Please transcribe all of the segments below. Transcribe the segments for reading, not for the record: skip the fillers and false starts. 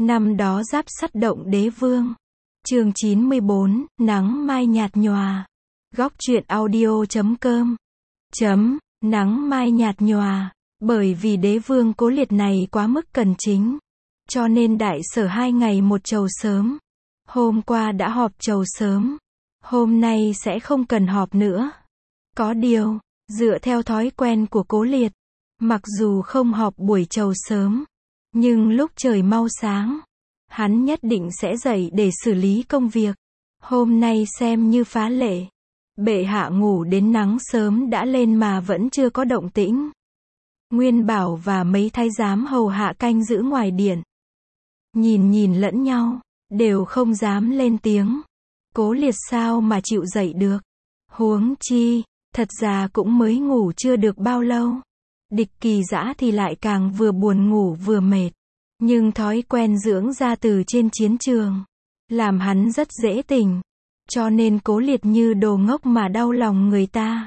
Năm đó Giáp Sắt động Đế Vương. Chương 94, nắng mai nhạt nhòa. Góc truyện audio.com. Nắng mai nhạt nhòa. Bởi vì Đế Vương Cố Liệt này quá mức cần chính, cho nên đại sở 2 ngày một chầu sớm. Hôm qua đã họp chầu sớm, hôm nay sẽ không cần họp nữa. Có điều, dựa theo thói quen của Cố Liệt, mặc dù không họp buổi chầu sớm, nhưng lúc trời mau sáng, hắn nhất định sẽ dậy để xử lý công việc. Hôm nay xem như phá lệ. Bệ hạ ngủ đến nắng sớm đã lên mà vẫn chưa có động tĩnh. Nguyên Bảo và mấy thái giám hầu hạ canh giữ ngoài điện. Nhìn lẫn nhau, đều không dám lên tiếng. Cố Liệt sao mà chịu dậy được. Huống chi, thật ra cũng mới ngủ chưa được bao lâu. Địch Kỳ Dã thì lại càng vừa buồn ngủ vừa mệt. Nhưng thói quen dưỡng ra từ trên chiến trường, làm hắn rất dễ tỉnh. Cho nên Cố Liệt như đồ ngốc mà đau lòng người ta.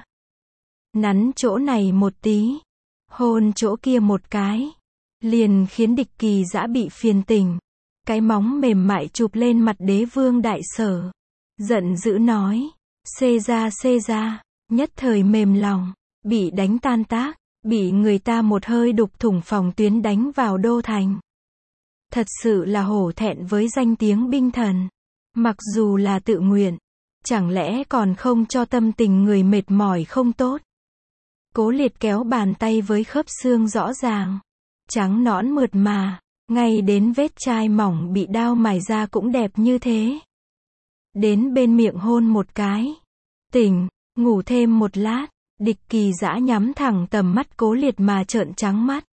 Nắn chỗ này một tí, hôn chỗ kia một cái, liền khiến Địch Kỳ Dã bị phiền tỉnh. Cái móng mềm mại chụp lên mặt Đế Vương đại sở, giận dữ nói, xê ra, nhất thời mềm lòng, bị đánh tan tác, bị người ta một hơi đục thủng phòng tuyến đánh vào đô thành. Thật sự là hổ thẹn với danh tiếng binh thần. Mặc dù là tự nguyện, chẳng lẽ còn không cho tâm tình người mệt mỏi không tốt. Cố Liệt kéo bàn tay với khớp xương rõ ràng, trắng nõn mượt mà, ngay đến vết chai mỏng bị đao mài ra cũng đẹp như thế. Đến bên miệng hôn một cái. Tỉnh, ngủ thêm một lát. Địch Kỳ Dã nhắm thẳng tầm mắt Cố Liệt mà trợn trắng mắt.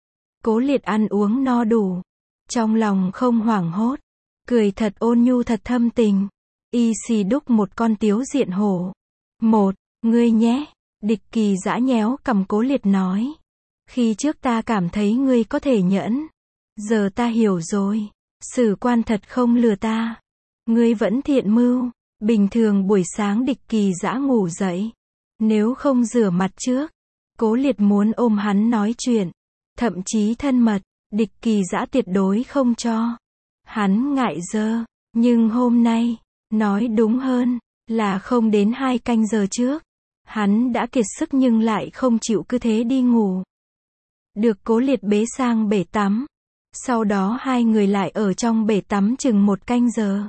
Cố Liệt ăn uống no đủ, trong lòng không hoảng hốt, cười thật ôn nhu thật thâm tình. Y xì đúc một con tiếu diện hổ. Một, ngươi nhé. Địch Kỳ Dã nhéo cằm Cố Liệt nói. Khi trước ta cảm thấy ngươi có thể nhẫn. Giờ ta hiểu rồi. Sử quan thật không lừa ta. Ngươi vẫn thiện mưu. Bình thường buổi sáng Địch Kỳ Dã ngủ dậy, nếu không rửa mặt trước, Cố Liệt muốn ôm hắn nói chuyện, thậm chí thân mật, Địch Kỳ Dã tuyệt đối không cho. Hắn ngại dơ, nhưng hôm nay, nói đúng hơn, là không đến 2 canh giờ trước, hắn đã kiệt sức nhưng lại không chịu cứ thế đi ngủ. Được Cố Liệt bế sang bể tắm. Sau đó 2 người lại ở trong bể tắm chừng 1 canh giờ.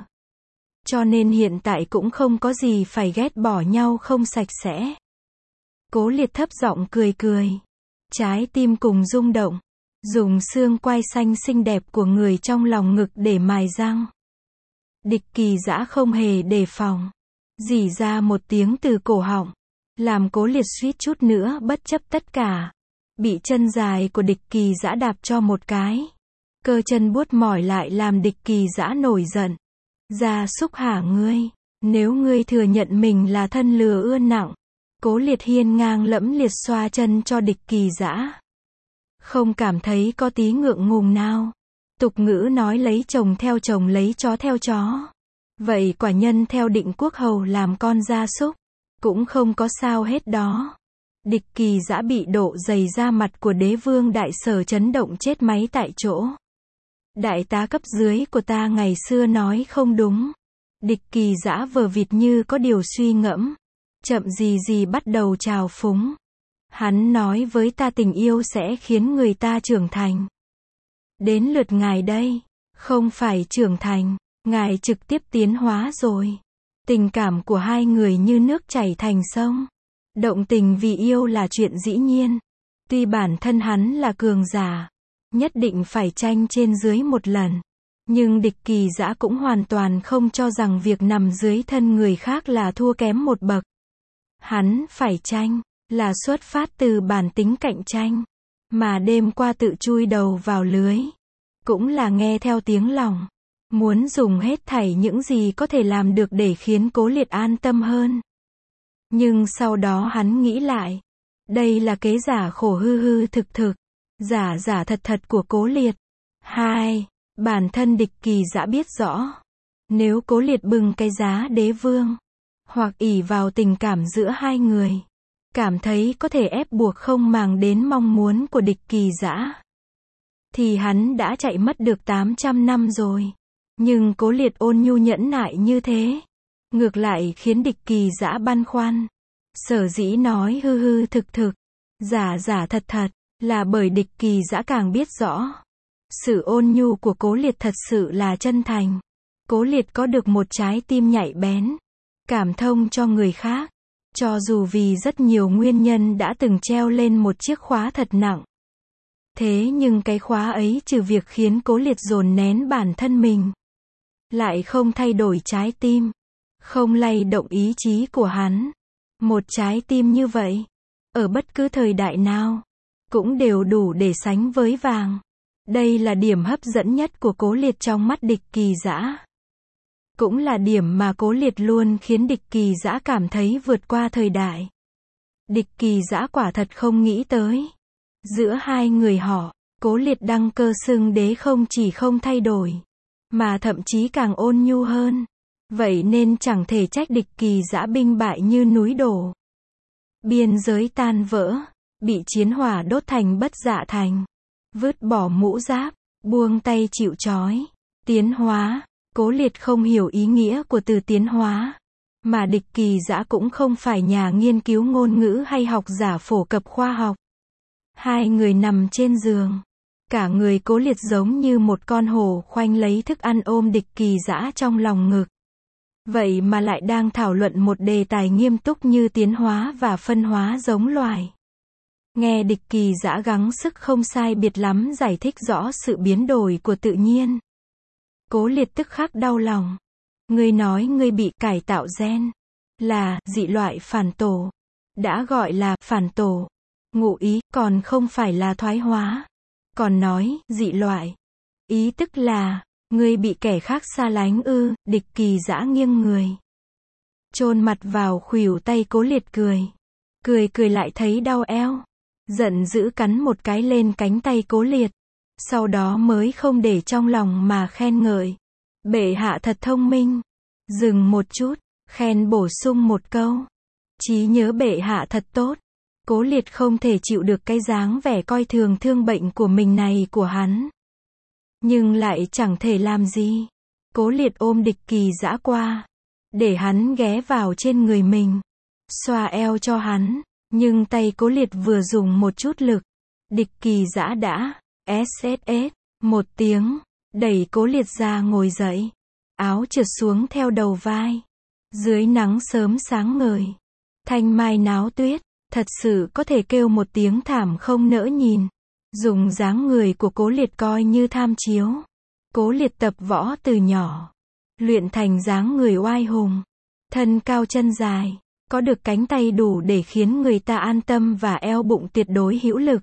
Cho nên hiện tại cũng không có gì phải ghét bỏ nhau không sạch sẽ. Cố Liệt thấp giọng cười. Trái tim cùng rung động. Dùng xương quai xanh xinh đẹp của người trong lòng ngực để mài răng. Địch Kỳ Dã không hề đề phòng, rỉ ra một tiếng từ cổ họng, làm Cố Liệt suýt chút nữa bất chấp tất cả, bị chân dài của Địch Kỳ Dã đạp cho một cái. Cơ chân buốt mỏi lại làm Địch Kỳ Dã nổi giận. Gia súc hả ngươi, nếu ngươi thừa nhận mình là thân lừa ưa nặng. Cố Liệt hiên ngang lẫm liệt xoa chân cho Địch Kỳ Dã. Không cảm thấy có tí ngượng ngùng nào. Tục ngữ nói lấy chồng theo chồng lấy chó theo chó. Vậy quả nhân theo Định Quốc hầu làm con gia súc, cũng không có sao hết đó. Địch Kỳ Dã bị độ dày da mặt của Đế Vương đại sở chấn động chết máy tại chỗ. Đại tá cấp dưới của ta ngày xưa nói không đúng. Địch Kỳ Dã vờ vịt như có điều suy ngẫm, chậm gì bắt đầu trào phúng. Hắn nói với ta tình yêu sẽ khiến người ta trưởng thành. Đến lượt ngài đây, không phải trưởng thành, ngài trực tiếp tiến hóa rồi. Tình cảm của 2 người như nước chảy thành sông. Động tình vì yêu là chuyện dĩ nhiên. Tuy bản thân hắn là cường giả, nhất định phải tranh trên dưới một lần. Nhưng Địch Kỳ Dã cũng hoàn toàn không cho rằng việc nằm dưới thân người khác là thua kém một bậc. Hắn phải tranh, là xuất phát từ bản tính cạnh tranh. Mà đêm qua tự chui đầu vào lưới, cũng là nghe theo tiếng lòng. Muốn dùng hết thảy những gì có thể làm được để khiến Cố Liệt an tâm hơn. Nhưng sau đó hắn nghĩ lại. Đây là kế giả khổ hư thực, giả thật của Cố Liệt. 2. Bản thân Địch Kỳ Dã biết rõ. Nếu Cố Liệt bưng cái giá Đế Vương, hoặc ỷ vào tình cảm giữa 2 người, cảm thấy có thể ép buộc không màng đến mong muốn của Địch Kỳ Dã, thì hắn đã chạy mất được 800 năm rồi. Nhưng Cố Liệt ôn nhu nhẫn nại như thế, ngược lại khiến địch Kỳ Dã băn khoăn. Sở dĩ nói hư hư thực thực, giả giả thật thật, là bởi địch Kỳ Dã càng biết rõ. Sự ôn nhu của Cố Liệt thật sự là chân thành. Cố Liệt có được một trái tim nhạy bén, cảm thông cho người khác. Cho dù vì rất nhiều nguyên nhân đã từng treo lên một chiếc khóa thật nặng. Thế nhưng cái khóa ấy trừ việc khiến Cố Liệt dồn nén bản thân mình, lại không thay đổi trái tim, không lay động ý chí của hắn. Một trái tim như vậy, ở bất cứ thời đại nào, cũng đều đủ để sánh với vàng. Đây là điểm hấp dẫn nhất của Cố Liệt trong mắt địch Kỳ Dã. Cũng là điểm mà Cố Liệt luôn khiến địch Kỳ Dã cảm thấy vượt qua thời đại. Địch Kỳ Dã quả thật không nghĩ tới. Giữa hai người họ, Cố Liệt đăng cơ xưng đế không chỉ không thay đổi, mà thậm chí càng ôn nhu hơn. Vậy nên chẳng thể trách địch Kỳ Dã binh bại như núi đổ. Biên giới tan vỡ, bị chiến hỏa đốt thành bất dạ thành. Vứt bỏ mũ giáp, buông tay chịu trói. Tiến hóa. Cố Liệt không hiểu ý nghĩa của từ tiến hóa. Mà địch Kỳ Dã cũng không phải nhà nghiên cứu ngôn ngữ hay học giả phổ cập khoa học. Hai người nằm trên giường. Cả người Cố Liệt giống như một con hổ khoanh lấy thức ăn ôm địch Kỳ Dã trong lòng ngực. Vậy mà lại đang thảo luận một đề tài nghiêm túc như tiến hóa và phân hóa giống loài. Nghe địch Kỳ Dã gắng sức không sai biệt lắm giải thích rõ sự biến đổi của tự nhiên. Cố Liệt tức khắc đau lòng. Ngươi nói ngươi bị cải tạo gen, là dị loại phản tổ. Đã gọi là phản tổ. Ngụ ý, còn không phải là thoái hóa. Còn nói, dị loại. Ý tức là, ngươi bị kẻ khác xa lánh ư, địch Kỳ Dã nghiêng người. Chôn mặt vào khuỷu tay Cố Liệt cười. Cười lại thấy đau eo. Giận dữ cắn một cái lên cánh tay Cố Liệt. Sau đó mới không để trong lòng mà khen ngợi. Bệ hạ thật thông minh. Dừng một chút, khen bổ sung một câu. Trí nhớ bệ hạ thật tốt. Cố Liệt không thể chịu được cái dáng vẻ coi thường thương bệnh của mình này của hắn. Nhưng lại chẳng thể làm gì. Cố Liệt ôm địch Kỳ Dã qua, để hắn ghé vào trên người mình, xoa eo cho hắn. Nhưng tay Cố Liệt vừa dùng một chút lực, địch Kỳ Dã đã SSS một tiếng, đẩy Cố Liệt ra ngồi dậy. Áo trượt xuống theo đầu vai. Dưới nắng sớm sáng ngời, thanh mai náo tuyết, thật sự có thể kêu một tiếng thảm không nỡ nhìn. Dùng dáng người của Cố Liệt coi như tham chiếu. Cố Liệt tập võ từ nhỏ, luyện thành dáng người oai hùng, thân cao chân dài, có được cánh tay đủ để khiến người ta an tâm và eo bụng tuyệt đối hữu lực.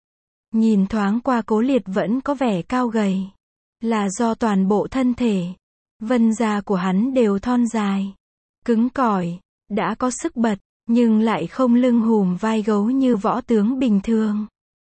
Nhìn thoáng qua Cố Liệt vẫn có vẻ cao gầy, là do toàn bộ thân thể, vân da của hắn đều thon dài, cứng cỏi, đã có sức bật, nhưng lại không lưng hùm vai gấu như võ tướng bình thường.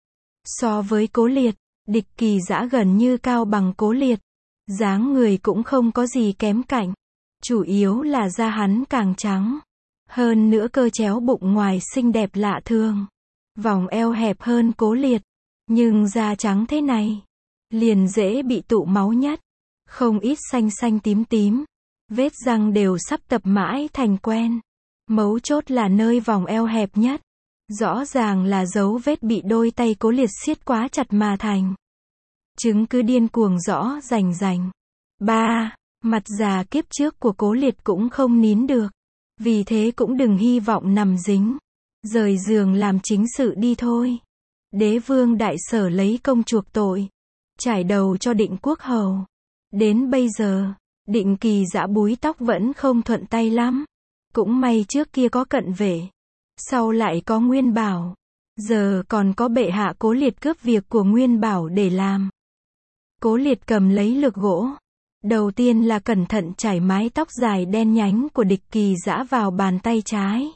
So với Cố Liệt, địch Kỳ Dã gần như cao bằng Cố Liệt. Dáng người cũng không có gì kém cạnh. Chủ yếu là da hắn càng trắng. Hơn nữa cơ chéo bụng ngoài xinh đẹp lạ thường. Vòng eo hẹp hơn Cố Liệt. Nhưng da trắng thế này, liền dễ bị tụ máu nhất. Không ít xanh xanh tím tím. Vết răng đều sắp tập mãi thành quen. Mấu chốt là nơi vòng eo hẹp nhất. Rõ ràng là dấu vết bị đôi tay Cố Liệt siết quá chặt mà thành. Chứng cứ điên cuồng rõ rành rành. 3. Mặt già kiếp trước của Cố Liệt cũng không nín được. Vì thế cũng đừng hy vọng nằm dính. Rời giường làm chính sự đi thôi. Đế vương đại sở lấy công chuộc tội. Trải đầu cho Định Quốc hầu. Đến bây giờ, Định Kỳ Dã búi tóc vẫn không thuận tay lắm. Cũng may trước kia có Cận Vệ, sau lại có Nguyên Bảo, giờ còn có bệ hạ Cố Liệt cướp việc của Nguyên Bảo để làm. Cố Liệt cầm lấy lược gỗ. Đầu tiên là cẩn thận chải mái tóc dài đen nhánh của địch Kỳ Dã vào bàn tay trái.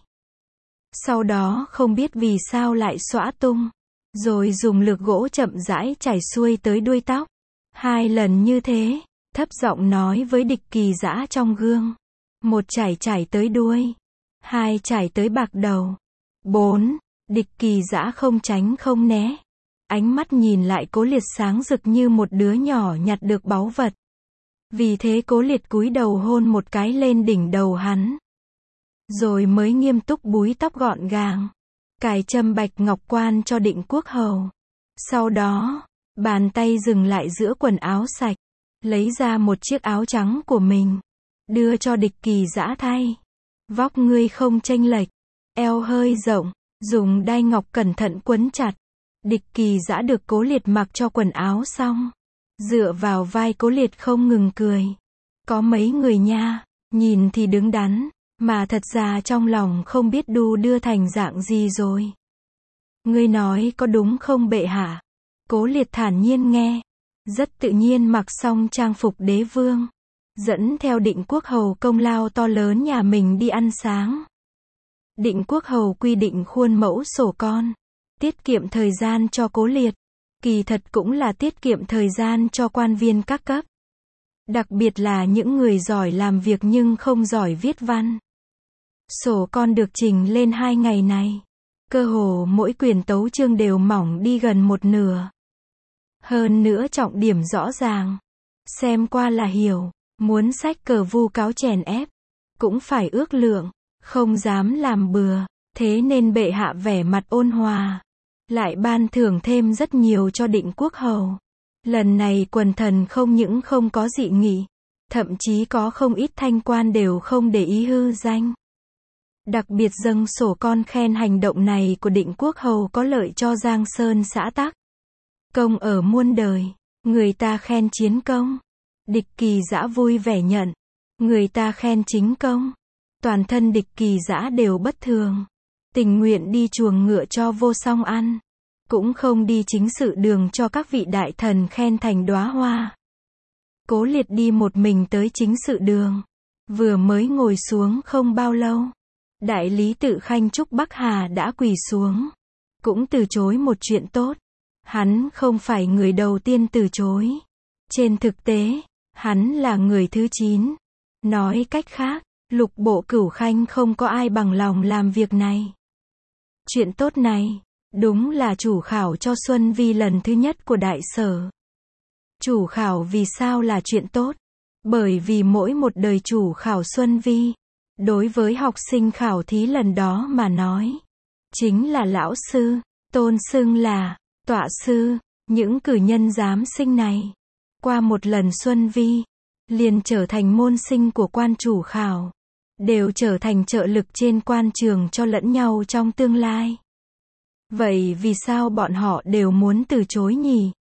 Sau đó không biết vì sao lại xõa tung. Rồi dùng lược gỗ chậm rãi chải xuôi tới đuôi tóc. 2 lần như thế, thấp giọng nói với địch Kỳ Dã trong gương. 1 chải tới đuôi. 2 chải tới bạc đầu. 4. Địch Kỳ Dã không tránh không né. Ánh mắt nhìn lại Cố Liệt sáng rực như một đứa nhỏ nhặt được báu vật. Vì thế Cố Liệt cúi đầu hôn một cái lên đỉnh đầu hắn. Rồi mới nghiêm túc búi tóc gọn gàng, cài châm bạch ngọc quan cho Định Quốc Hầu. Sau đó, bàn tay dừng lại giữa quần áo sạch, lấy ra một chiếc áo trắng của mình, đưa cho Địch Kỳ Dã thay. Vóc ngươi không chênh lệch, eo hơi rộng, dùng đai ngọc cẩn thận quấn chặt. Địch Kỳ Dã được Cố Liệt mặc cho quần áo xong, dựa vào vai Cố Liệt không ngừng cười. Có mấy người nha, nhìn thì đứng đắn, mà thật ra trong lòng không biết đu đưa thành dạng gì rồi. Ngươi nói có đúng không bệ hạ? Cố Liệt thản nhiên nghe, rất tự nhiên mặc xong trang phục đế vương, dẫn theo Định Quốc Hầu công lao to lớn nhà mình đi ăn sáng. Định Quốc Hầu quy định khuôn mẫu sổ con, tiết kiệm thời gian cho Cố Liệt, kỳ thật cũng là tiết kiệm thời gian cho quan viên các cấp. Đặc biệt là những người giỏi làm việc nhưng không giỏi viết văn. Sổ con được trình lên 2 ngày này, cơ hồ mỗi quyển tấu chương đều mỏng đi gần một nửa. Hơn nữa trọng điểm rõ ràng, xem qua là hiểu, muốn xách cờ vu cáo chèn ép, cũng phải ước lượng, không dám làm bừa, thế nên bệ hạ vẻ mặt ôn hòa, lại ban thưởng thêm rất nhiều cho Định Quốc Hầu. Lần này quần thần không những không có dị nghị, thậm chí có không ít thanh quan đều không để ý hư danh. Đặc biệt dâng sổ con khen hành động này của Định Quốc Hầu có lợi cho Giang Sơn xã tắc. Công ở muôn đời, người ta khen chiến công. Địch Kỳ Dã vui vẻ nhận, người ta khen chính công. Toàn thân Địch Kỳ Dã đều bất thường, tình nguyện đi chuồng ngựa cho vô song ăn, cũng không đi chính sự đường cho các vị đại thần khen thành đóa hoa. Cố Liệt đi một mình tới chính sự đường, vừa mới ngồi xuống không bao lâu, đại lý tự Khanh Trúc Bắc Hà đã quỳ xuống, cũng từ chối một chuyện tốt. Hắn không phải người đầu tiên từ chối. Trên thực tế, hắn là người thứ 9. Nói cách khác, Lục bộ Cửu Khanh không có ai bằng lòng làm việc này. Chuyện tốt này, đúng là chủ khảo cho Xuân Vi lần thứ nhất của Đại Sở. Chủ khảo vì sao là chuyện tốt? Bởi vì mỗi một đời chủ khảo Xuân Vi, đối với học sinh khảo thí lần đó mà nói, chính là lão sư, tôn xưng là tọa sư. Những cử nhân giám sinh này, qua một lần Xuân Vi, liền trở thành môn sinh của quan chủ khảo, đều trở thành trợ lực trên quan trường cho lẫn nhau trong tương lai. Vậy vì sao bọn họ đều muốn từ chối nhỉ?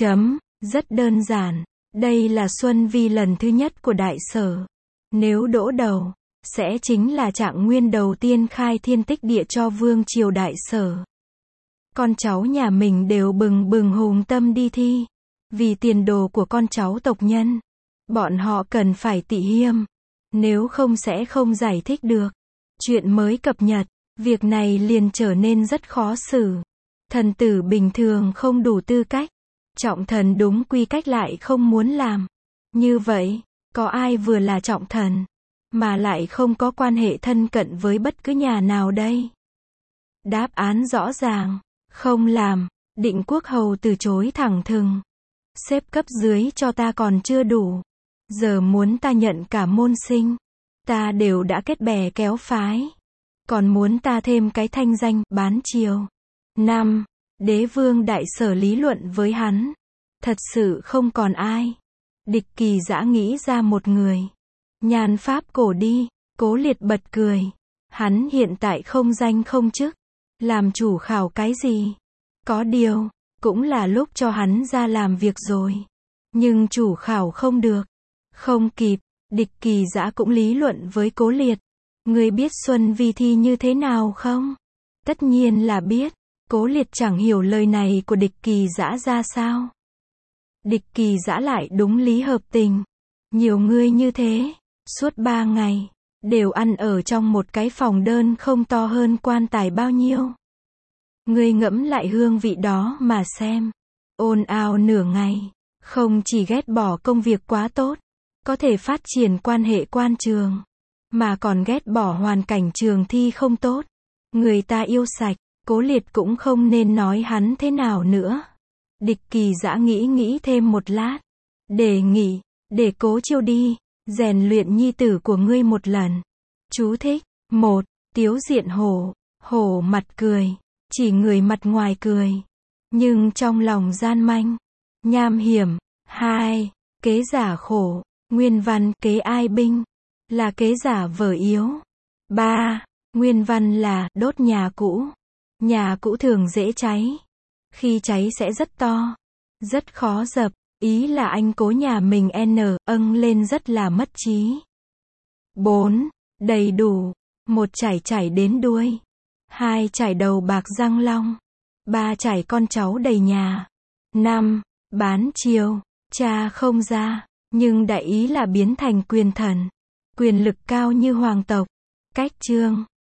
Rất đơn giản, đây là Xuân Vi lần thứ nhất của Đại Sở. Nếu đỗ đầu, sẽ chính là trạng nguyên đầu tiên khai thiên tích địa cho vương triều Đại Sở. Con cháu nhà mình đều bừng bừng hùng tâm đi thi, vì tiền đồ của con cháu tộc nhân. Bọn họ cần phải tị hiêm, nếu không sẽ không giải thích được. Chuyện mới cập nhật, việc này liền trở nên rất khó xử. Thần tử bình thường không đủ tư cách, trọng thần đúng quy cách lại không muốn làm. Như vậy, có ai vừa là trọng thần, mà lại không có quan hệ thân cận với bất cứ nhà nào đây? Đáp án rõ ràng, không làm. Định Quốc Hầu từ chối thẳng thừng. Xếp cấp dưới cho ta còn chưa đủ, giờ muốn ta nhận cả môn sinh, ta đều đã kết bè kéo phái, còn muốn ta thêm cái thanh danh bán triều. Đế vương Đại Sở lý luận với hắn, thật sự không còn ai. Địch Kỳ Dã nghĩ ra một người, Nhan Pháp Cổ đi. Cố Liệt bật cười, hắn hiện tại không danh không chức, làm chủ khảo cái gì? Có điều, cũng là lúc cho hắn ra làm việc rồi. Nhưng chủ khảo không được, không kịp. Địch Kỳ Dã cũng lý luận với Cố Liệt. Ngươi biết Xuân Vi thi như thế nào không? Tất nhiên là biết. Cố Liệt chẳng hiểu lời này của Địch Kỳ Dã ra sao. Địch Kỳ Dã lại đúng lý hợp tình. Nhiều ngươi như thế, suốt 3 ngày, đều ăn ở trong một cái phòng đơn không to hơn quan tài bao nhiêu. Ngươi ngẫm lại hương vị đó mà xem. Ồn ào nửa ngày, không chỉ ghét bỏ công việc quá tốt, có thể phát triển quan hệ quan trường, mà còn ghét bỏ hoàn cảnh trường thi không tốt. Người ta yêu sạch, Cố Liệt cũng không nên nói hắn thế nào nữa. Địch Kỳ Dã nghĩ thêm một lát. Đề nghị, để Cố Chiêu đi, rèn luyện nhi tử của ngươi một lần. Chú thích. 1. Tiếu diện hổ. Hổ mặt cười. Chỉ người mặt ngoài cười. Nhưng trong lòng gian manh. Nham hiểm. 2. Kế giả khổ. Nguyên văn kế ai binh. Là kế giả vờ yếu. 3. Nguyên văn là đốt nhà cũ. Nhà cũ thường dễ cháy. Khi cháy sẽ rất to. Rất khó dập. Ý là anh Cố nhà mình lên rất là mất trí. 4. Đầy đủ. 1 chảy đến đuôi. 2 chảy đầu bạc răng long. 3 chảy con cháu đầy nhà. 5. Bán chiêu. Cha không ra. Nhưng đại ý là biến thành quyền thần. Quyền lực cao như hoàng tộc. Cách chương.